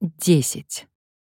10.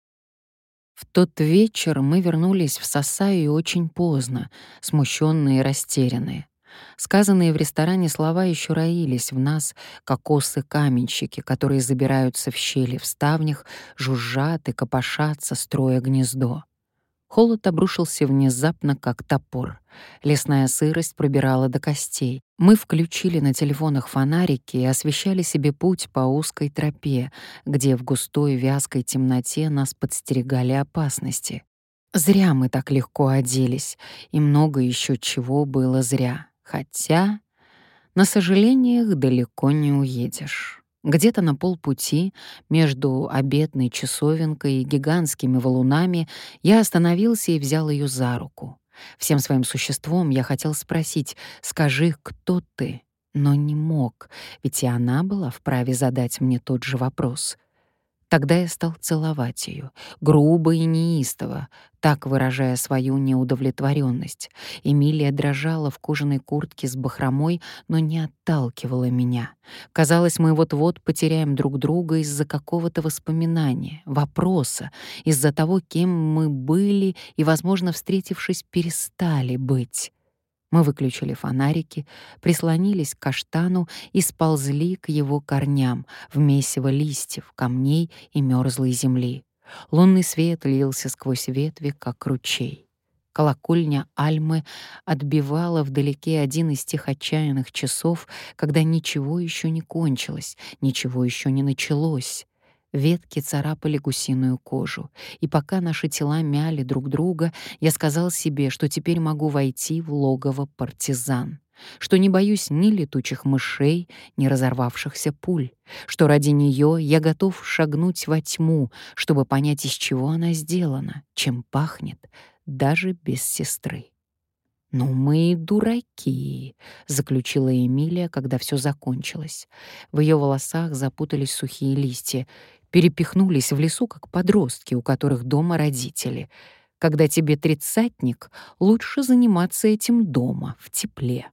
В тот вечер мы вернулись в Сасаю очень поздно, смущенные и растерянные. Сказанные в ресторане слова еще роились в нас, как осы-каменщики, которые забираются в щели в ставнях, жужжат и копошатся, строя гнездо. Холод обрушился внезапно, как топор. Лесная сырость пробирала до костей. Мы включили на телефонах фонарики и освещали себе путь по узкой тропе, где в густой вязкой темноте нас подстерегали опасности. Зря мы так легко оделись, и много еще чего было зря. Хотя на сожалениях далеко не уедешь. Где-то на полпути между обетной часовенкой и гигантскими валунами я остановился и взял ее за руку. Всем своим существом я хотел спросить: «Скажи, кто ты?» Но не мог, ведь и она была вправе задать мне тот же вопрос. Тогда я стал целовать ее, грубо и неистово, так выражая свою неудовлетворенность. Эмилия дрожала в кожаной куртке с бахромой, но не отталкивала меня. Казалось, мы вот-вот потеряем друг друга из-за какого-то воспоминания, вопроса, из-за того, кем мы были и, возможно, встретившись, перестали быть. Мы выключили фонарики, прислонились к каштану и сползли к его корням в месиво листьев, камней и мёрзлой земли. Лунный свет лился сквозь ветви, как ручей. Колокольня Альмы отбивала вдалеке один из тех отчаянных часов, когда ничего еще не кончилось, ничего еще не началось. Ветки царапали гусиную кожу, и пока наши тела мяли друг друга, я сказал себе, что теперь могу войти в логово партизан, что не боюсь ни летучих мышей, ни разорвавшихся пуль, что ради нее я готов шагнуть во тьму, чтобы понять, из чего она сделана, чем пахнет, даже без сестры. «Ну мы и дураки», — заключила Эмилия, когда все закончилось. В ее волосах запутались сухие листья, перепихнулись в лесу, как подростки, у которых дома родители. Когда тебе тридцатник, лучше заниматься этим дома, в тепле.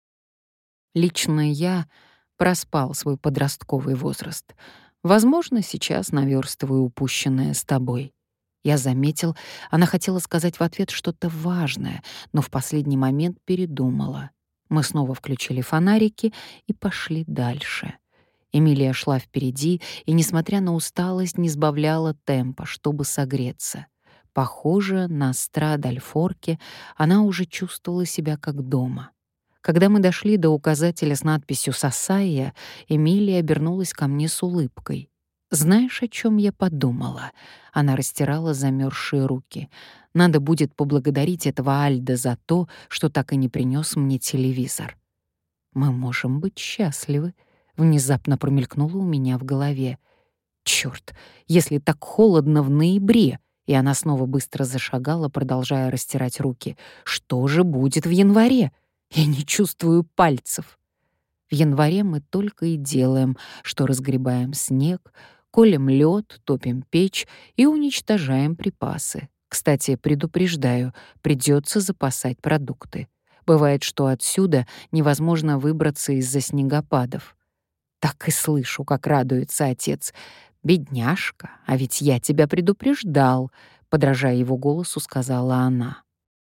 Лично я проспал свой подростковый возраст. Возможно, сейчас наверстываю упущенное с тобой. Я заметил, она хотела сказать в ответ что-то важное, но в последний момент передумала. Мы снова включили фонарики и пошли дальше. Эмилия шла впереди и, несмотря на усталость, не сбавляла темпа, чтобы согреться. Похоже, на Стра-даль-Форке она уже чувствовала себя как дома. Когда мы дошли до указателя с надписью «Сасайя», Эмилия обернулась ко мне с улыбкой. «Знаешь, о чем я подумала?» Она растирала замерзшие руки. «Надо будет поблагодарить этого Альда за то, что так и не принес мне телевизор». «Мы можем быть счастливы», — внезапно промелькнуло у меня в голове. «Чёрт, если так холодно в ноябре!» И она снова быстро зашагала, продолжая растирать руки. «Что же будет в январе? Я не чувствую пальцев». В январе мы только и делаем, что разгребаем снег, колем лед, топим печь и уничтожаем припасы. Кстати, предупреждаю, придется запасать продукты. Бывает, что отсюда невозможно выбраться из-за снегопадов. Так и слышу, как радуется отец. «Бедняжка, а ведь я тебя предупреждал», — подражая его голосу, сказала она.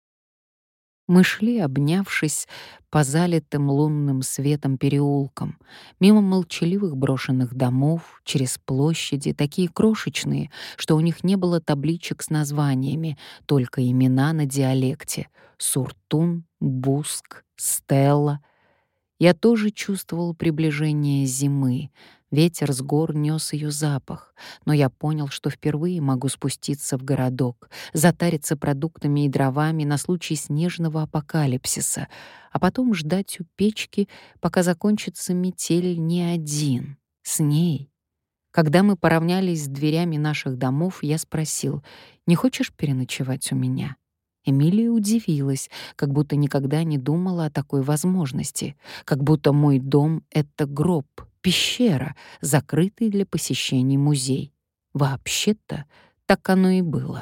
Мы шли, обнявшись, по залитым лунным светом переулкам, мимо молчаливых брошенных домов, через площади, такие крошечные, что у них не было табличек с названиями, только имена на диалекте: Суртун, Буск, Стелла. Я тоже чувствовал приближение зимы. Ветер с гор нёс её запах, но я понял, что впервые могу спуститься в городок, затариться продуктами и дровами на случай снежного апокалипсиса, а потом ждать у печки, пока закончится метель, не один, с ней. Когда мы поравнялись с дверями наших домов, я спросил: «Не хочешь переночевать у меня?» Эмилия удивилась, как будто никогда не думала о такой возможности, как будто мой дом — это гроб, пещера, закрытый для посещений музей. Вообще-то так оно и было.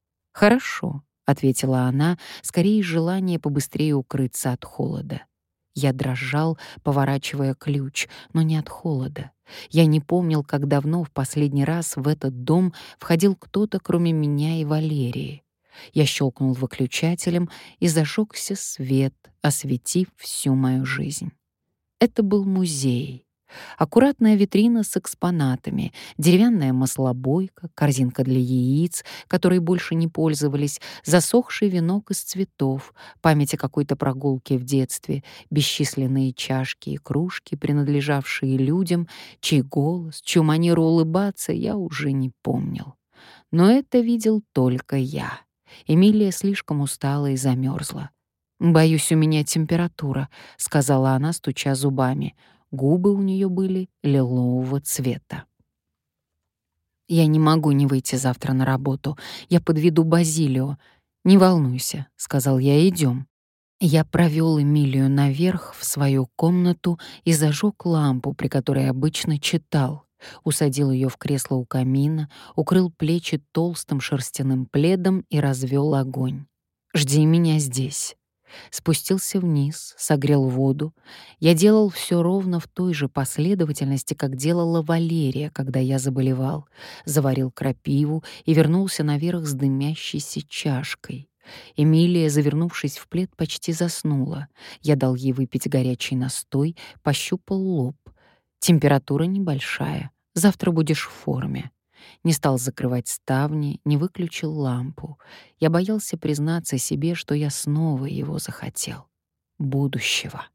«Хорошо», — ответила она, скорее из желания побыстрее укрыться от холода. Я дрожал, поворачивая ключ, но не от холода. Я не помнил, как давно в последний раз в этот дом входил кто-то, кроме меня и Валерии. Я щелкнул выключателем, и зажегся свет, осветив всю мою жизнь. Это был музей. Аккуратная витрина с экспонатами, деревянная маслобойка, корзинка для яиц, которой больше не пользовались, засохший венок из цветов, память о какой-то прогулке в детстве, бесчисленные чашки и кружки, принадлежавшие людям, чей голос, чью манеру улыбаться я уже не помнил. Но это видел только я. Эмилия слишком устала и замерзла. «Боюсь, у меня температура», — сказала она, стуча зубами. Губы у нее были лилового цвета. «Я не могу не выйти завтра на работу. Я подведу Базилио». «Не волнуйся», — сказал я, — «идём». Я провёл Эмилию наверх в свою комнату и зажег лампу, при которой обычно читал. Усадил ее в кресло у камина, укрыл плечи толстым шерстяным пледом и развел огонь. «Жди меня здесь». Спустился вниз, согрел воду. Я делал все ровно в той же последовательности, как делала Валерия, когда я заболевал. Заварил крапиву и вернулся наверх с дымящейся чашкой. Эмилия, завернувшись в плед, почти заснула. Я дал ей выпить горячий настой, пощупал лоб. Температура небольшая. Завтра будешь в форме. Не стал закрывать ставни, не выключил лампу. Я боялся признаться себе, что я снова его захотел. Будущего.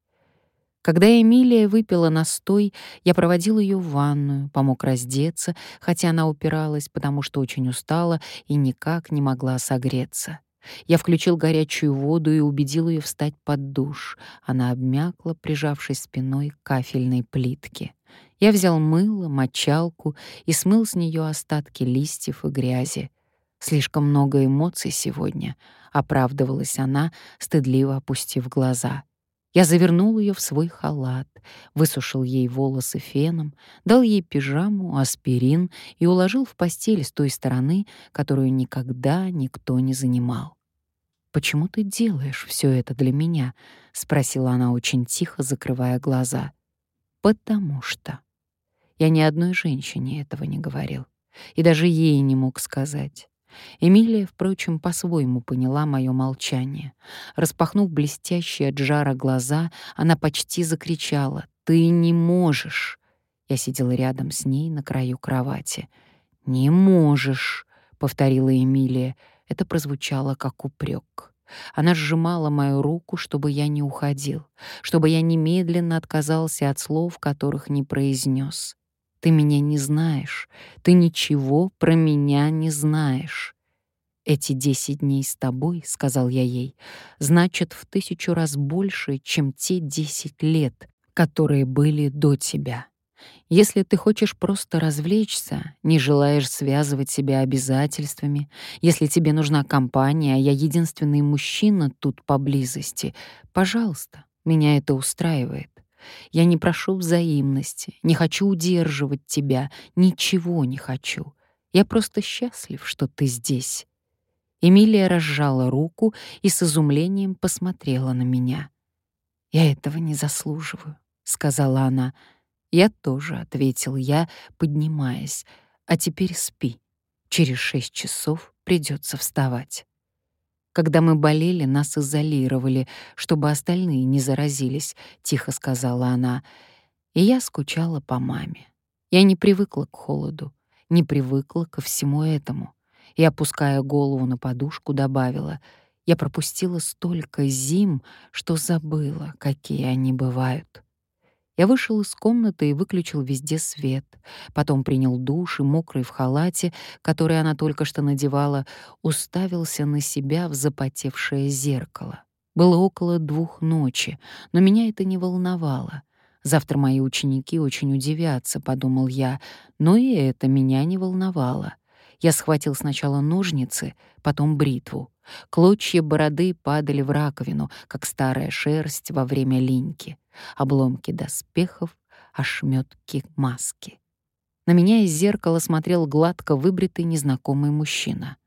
Когда Эмилия выпила настой, я проводил ее в ванную, помог раздеться, хотя она упиралась, потому что очень устала и никак не могла согреться. Я включил горячую воду и убедил ее встать под душ. Она обмякла, прижавшись спиной к кафельной плитке. Я взял мыло, мочалку и смыл с нее остатки листьев и грязи. «Слишком много эмоций сегодня», — оправдывалась она, стыдливо опустив глаза. Я завернул ее в свой халат, высушил ей волосы феном, дал ей пижаму, аспирин и уложил в постель с той стороны, которую никогда никто не занимал. «Почему ты делаешь все это для меня?» — спросила она очень тихо, закрывая глаза. «Потому что...» Я ни одной женщине этого не говорил. И даже ей не мог сказать. Эмилия, впрочем, по-своему поняла мое молчание. Распахнув блестящие от жара глаза, она почти закричала: «Ты не можешь!» Я сидела рядом с ней на краю кровати. «Не можешь!» — повторила Эмилия. Это прозвучало как упрек. Она сжимала мою руку, чтобы я не уходил, чтобы я немедленно отказался от слов, которых не произнес. «Ты меня не знаешь, ты ничего про меня не знаешь». «Эти 10 дней с тобой, — сказал я ей, — значат в 1000 раз больше, чем те 10 лет, которые были до тебя. Если ты хочешь просто развлечься, не желаешь связывать себя обязательствами, если тебе нужна компания, а я единственный мужчина тут поблизости, пожалуйста, меня это устраивает. Я не прошу взаимности, не хочу удерживать тебя, ничего не хочу. Я просто счастлив, что ты здесь». Эмилия разжала руку и с изумлением посмотрела на меня. «Я этого не заслуживаю», — сказала она. «Я тоже», — ответил я, поднимаясь. «А теперь спи. Через 6 часов придется вставать». «Когда мы болели, нас изолировали, чтобы остальные не заразились», — тихо сказала она. И я скучала по маме. Я не привыкла к холоду, не привыкла ко всему этому. И, опуская голову на подушку, добавила: «Я пропустила столько зим, что забыла, какие они бывают». Я вышел из комнаты и выключил везде свет. Потом принял душ и, мокрый в халате, который она только что надевала, уставился на себя в запотевшее зеркало. Было около 2 ночи, но меня это не волновало. «Завтра мои ученики очень удивятся», — подумал я, но и это меня не волновало. Я схватил сначала ножницы, потом бритву. Клочья бороды падали в раковину, как старая шерсть во время линьки. Обломки доспехов, ошметки маски. На меня из зеркала смотрел гладко выбритый незнакомый мужчина.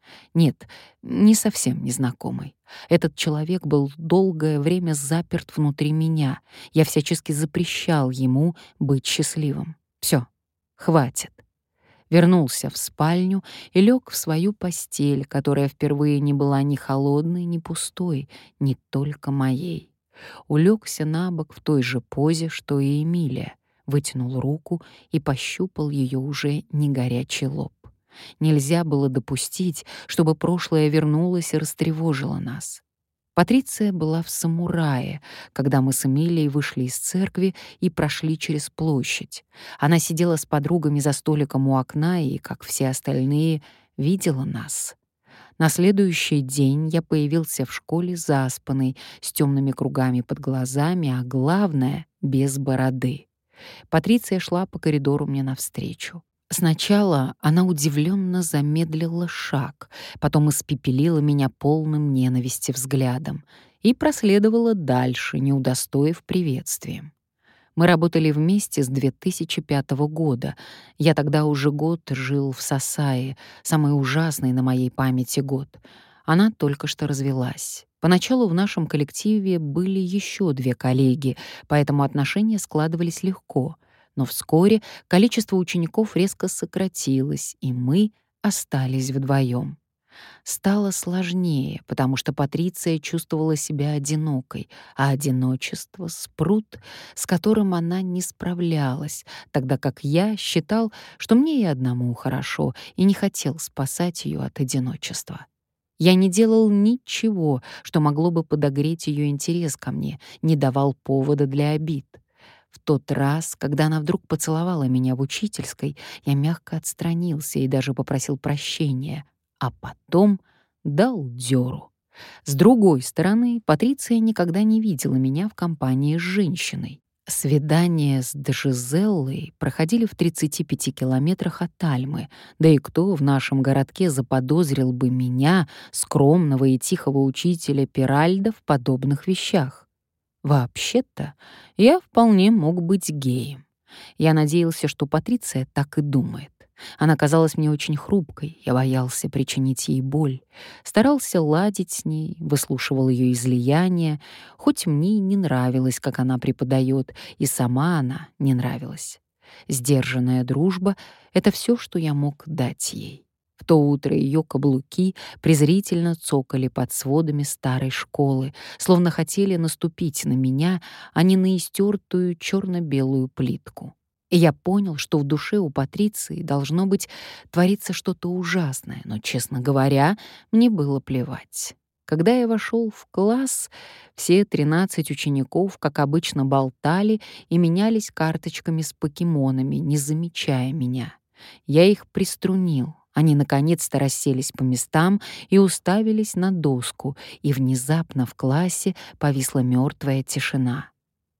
Нет, не совсем незнакомый. Этот человек был долгое время заперт внутри меня. Я всячески запрещал ему быть счастливым. Все, хватит. Вернулся в спальню и лег в свою постель, которая впервые не была ни холодной, ни пустой, не только моей. Улегся на бок в той же позе, что и Эмилия, вытянул руку и пощупал ее уже не горячий лоб. Нельзя было допустить, чтобы прошлое вернулось и растревожило нас. Патриция была в самурае, когда мы с Эмилией вышли из церкви и прошли через площадь. Она сидела с подругами за столиком у окна и, как все остальные, видела нас. На следующий день я появился в школе заспанный, с темными кругами под глазами, а главное — без бороды. Патриция шла по коридору мне навстречу. Сначала она удивленно замедлила шаг, потом испепелила меня полным ненависти взглядом и проследовала дальше, не удостоив приветствием. Мы работали вместе с 2005 года. Я тогда уже год жил в Сасае, самый ужасный на моей памяти год. Она только что развелась. Поначалу в нашем коллективе были еще 2 коллеги, поэтому отношения складывались легко. Но вскоре количество учеников резко сократилось, и мы остались вдвоем. Стало сложнее, потому что Патриция чувствовала себя одинокой, а одиночество — спрут, с которым она не справлялась, тогда как я считал, что мне и одному хорошо, и не хотел спасать ее от одиночества. Я не делал ничего, что могло бы подогреть ее интерес ко мне, не давал повода для обид. В тот раз, когда она вдруг поцеловала меня в учительской, я мягко отстранился и даже попросил прощения, а потом дал дёру. С другой стороны, Патриция никогда не видела меня в компании с женщиной. Свидания с Джизеллой проходили в 35 километрах от Альмы, да и кто в нашем городке заподозрил бы меня, скромного и тихого учителя Пиральда, в подобных вещах? Вообще-то, я вполне мог быть геем. Я надеялся, что Патриция так и думает. Она казалась мне очень хрупкой, я боялся причинить ей боль. Старался ладить с ней, выслушивал ее излияния, хоть мне и не нравилось, как она преподает, и сама она не нравилась. Сдержанная дружба — это все, что я мог дать ей. В то утро ее каблуки презрительно цокали под сводами старой школы, словно хотели наступить на меня, а не на истертую черно-белую плитку. И я понял, что в душе у Патриции должно быть твориться что-то ужасное, но, честно говоря, мне было плевать. Когда я вошел в класс, все 13 учеников, как обычно, болтали и менялись карточками с покемонами, не замечая меня. Я их приструнил. Они наконец-то расселись по местам и уставились на доску, и внезапно в классе повисла мертвая тишина.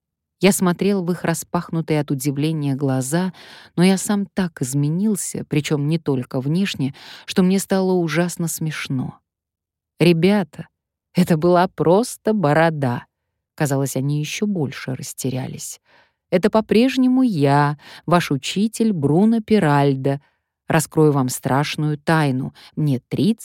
Я смотрел в их распахнутые от удивления глаза, но я сам так изменился, причем не только внешне, что мне стало ужасно смешно. Ребята, это была просто борода. Казалось, они еще больше растерялись. Это по-прежнему я, ваш учитель Бруно Пиральдо. Раскрою вам страшную тайну. Мне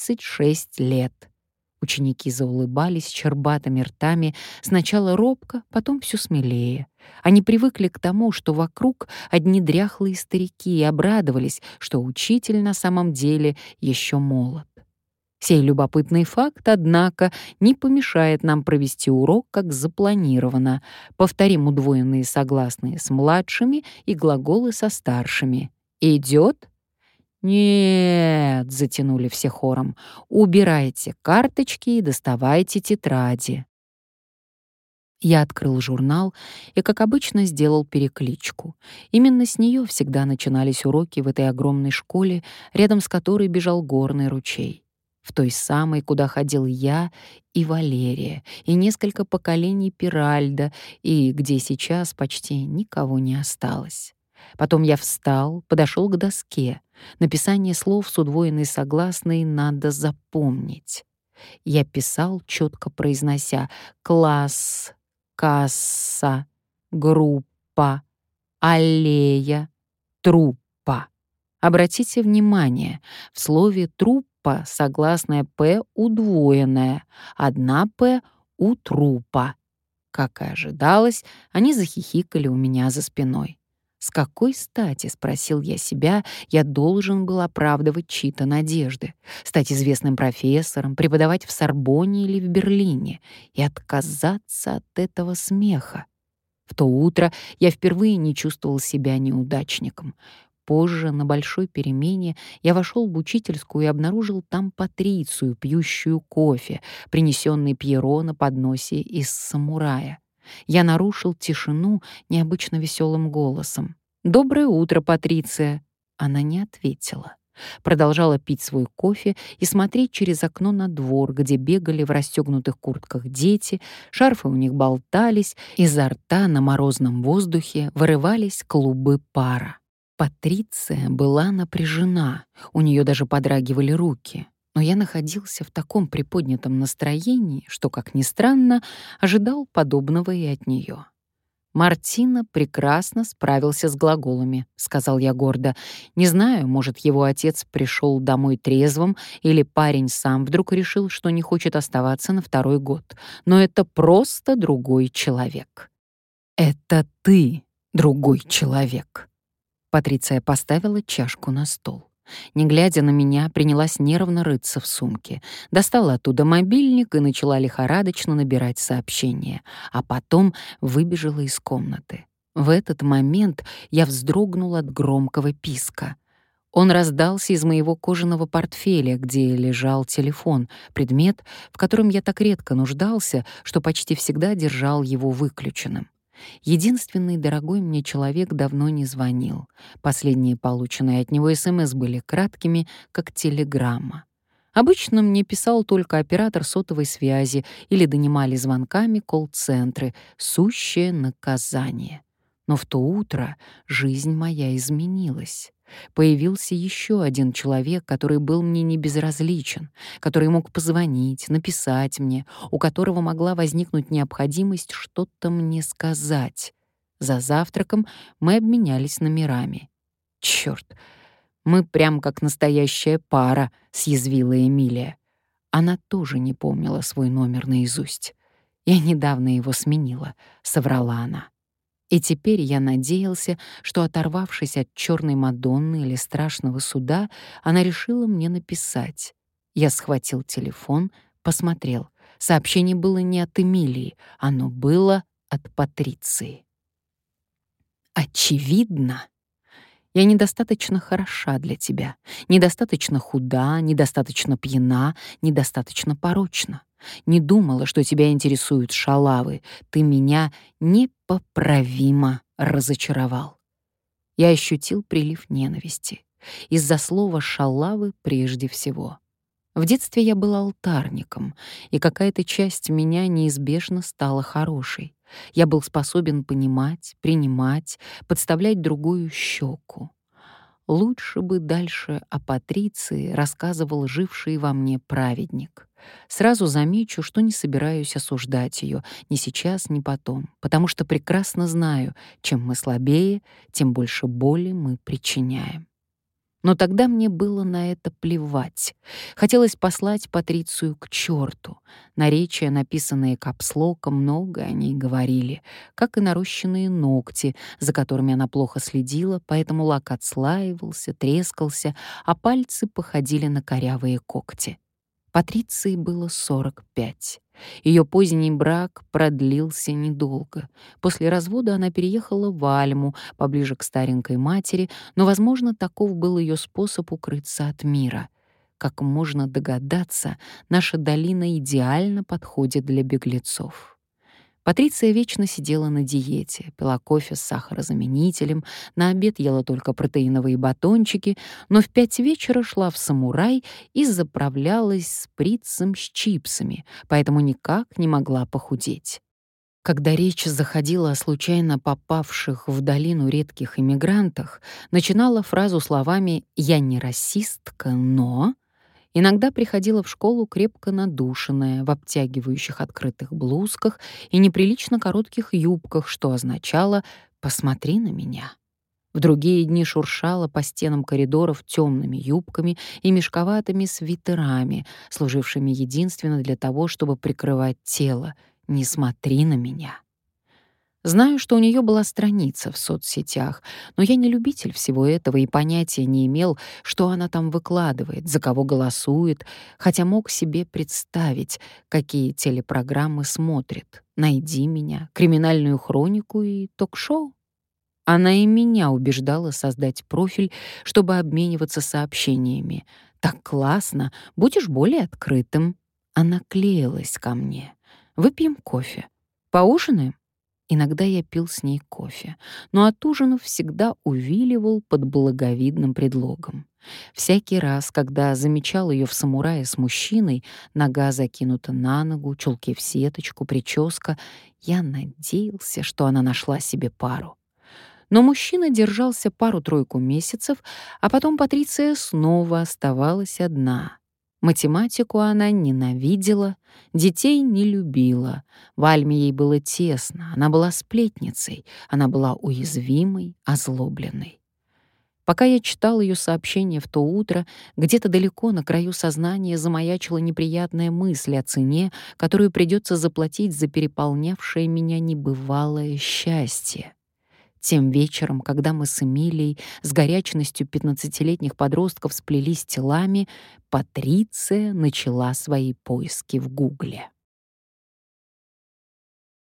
36 лет. Ученики заулыбались щербатыми ртами, сначала робко, потом все смелее. Они привыкли к тому, что вокруг одни дряхлые старики, и обрадовались, что учитель на самом деле еще молод. Сей любопытный факт, однако, не помешает нам провести урок, как запланировано. Повторим удвоенные согласные с младшими и глаголы со старшими. Идет? «Нет», — затянули все хором, — «убирайте карточки и доставайте тетради». Я открыл журнал и, как обычно, сделал перекличку. Именно с нее всегда начинались уроки в этой огромной школе, рядом с которой бежал горный ручей. В той самой, куда ходил я и Валерия, и несколько поколений Пиральда, и где сейчас почти никого не осталось. Потом я встал, подошел к доске. Написание слов с удвоенной согласной надо запомнить. Я писал, четко произнося «класс», «касса», «группа», «аллея», «труппа». Обратите внимание, в слове «труппа» труппа, согласная «п» удвоенная, одна «п» у трупа. Как и ожидалось, они захихикали у меня за спиной. С какой стати, спросил я себя, я должен был оправдывать чьи-то надежды, стать известным профессором, преподавать в Сорбонне или в Берлине и отказаться от этого смеха? В то утро я впервые не чувствовал себя неудачником. Позже, на большой перемене, я вошел в учительскую и обнаружил там Патрицию, пьющую кофе, принесенный Пьеро на подносе из самурая. Я нарушил тишину необычно веселым голосом. «Доброе утро, Патриция!» Она не ответила. Продолжала пить свой кофе и смотреть через окно на двор, где бегали в расстегнутых куртках дети, шарфы у них болтались, изо рта на морозном воздухе вырывались клубы пара. Патриция была напряжена, у нее даже подрагивали руки. Но я находился в таком приподнятом настроении, что, как ни странно, ожидал подобного и от нее. «Мартино прекрасно справился с глаголами», — сказал я гордо. «Не знаю, может, его отец пришел домой трезвым, или парень сам вдруг решил, что не хочет оставаться на второй год. Но это просто другой человек». «Это ты другой человек». Патриция поставила чашку на стол. Не глядя на меня, принялась нервно рыться в сумке. Достала оттуда мобильник и начала лихорадочно набирать сообщения, а потом выбежала из комнаты. В этот момент я вздрогнул от громкого писка. Он раздался из моего кожаного портфеля, где лежал телефон, предмет, в котором я так редко нуждался, что почти всегда держал его выключенным. Единственный дорогой мне человек давно не звонил. Последние полученные от него СМС были краткими, как телеграмма. Обычно мне писал только оператор сотовой связи или донимали звонками колл-центры, сущее наказание. Но в то утро жизнь моя изменилась. Появился еще один человек, который был мне не безразличен, который мог позвонить, написать мне, у которого могла возникнуть необходимость что-то мне сказать. За завтраком мы обменялись номерами. «Чёрт, мы прям как настоящая пара», — съязвила Эмилия. Она тоже не помнила свой номер наизусть. «Я недавно его сменила», — соврала она. И теперь я надеялся, что, оторвавшись от черной Мадонны или страшного суда, она решила мне написать. Я схватил телефон, посмотрел. Сообщение было не от Эмилии, оно было от Патриции. «Очевидно, я недостаточно хороша для тебя, недостаточно худа, недостаточно пьяна, недостаточно порочна. Не думала, что тебя интересуют шалавы. Ты меня непоправимо разочаровал». Я ощутил прилив ненависти. Из-за слова «шалавы» прежде всего. В детстве я был алтарником, и какая-то часть меня неизбежно стала хорошей. Я был способен понимать, принимать, подставлять другую щеку. Лучше бы дальше о Патриции рассказывал живший во мне праведник. Сразу замечу, что не собираюсь осуждать ее ни сейчас, ни потом, потому что прекрасно знаю, чем мы слабее, тем больше боли мы причиняем. Но тогда мне было на это плевать. Хотелось послать Патрицию к черту. Наречия, написанные капслоком, много о ней говорили, как и нарощенные ногти, за которыми она плохо следила, поэтому лак отслаивался, трескался, а пальцы походили на корявые когти. Патриции было 45. Ее поздний брак продлился недолго. После развода она переехала в Альму, поближе к старенькой матери, но, возможно, таков был ее способ укрыться от мира. Как можно догадаться, наша долина идеально подходит для беглецов. Патриция вечно сидела на диете, пила кофе с сахарозаменителем, на обед ела только протеиновые батончики, но в 5 вечера шла в «Самурай» и заправлялась шприцем с чипсами, поэтому никак не могла похудеть. Когда речь заходила о случайно попавших в долину редких иммигрантах, начинала фразу словами «я не расистка, но…» Иногда приходила в школу крепко надушенная, в обтягивающих открытых блузках и неприлично коротких юбках, что означало «посмотри на меня». В другие дни шуршала по стенам коридоров темными юбками и мешковатыми свитерами, служившими единственно для того, чтобы прикрывать тело. «Не смотри на меня». Знаю, что у нее была страница в соцсетях, но я не любитель всего этого и понятия не имел, что она там выкладывает, за кого голосует, хотя мог себе представить, какие телепрограммы смотрит. «Найди меня», «Криминальную хронику» и ток-шоу. Она и меня убеждала создать профиль, чтобы обмениваться сообщениями. «Так классно, будешь более открытым». Она клеилась ко мне. «Выпьем кофе. Поужинаем?» Иногда я пил с ней кофе, но от ужинов всегда увиливал под благовидным предлогом. Всякий раз, когда замечал ее в самурае с мужчиной, нога закинута на ногу, чулки в сеточку, прическа, я надеялся, что она нашла себе пару. Но мужчина держался пару-тройку месяцев, а потом Патриция снова оставалась одна. Математику она ненавидела, детей не любила. В Альме ей было тесно, она была сплетницей, она была уязвимой, озлобленной. Пока я читал ее сообщение в то утро, где-то далеко на краю сознания замаячила неприятная мысль о цене, которую придется заплатить за переполнявшее меня небывалое счастье. Тем вечером, когда мы с Эмилией с горячностью 15-летних подростков сплелись телами, Патриция начала свои поиски в Гугле.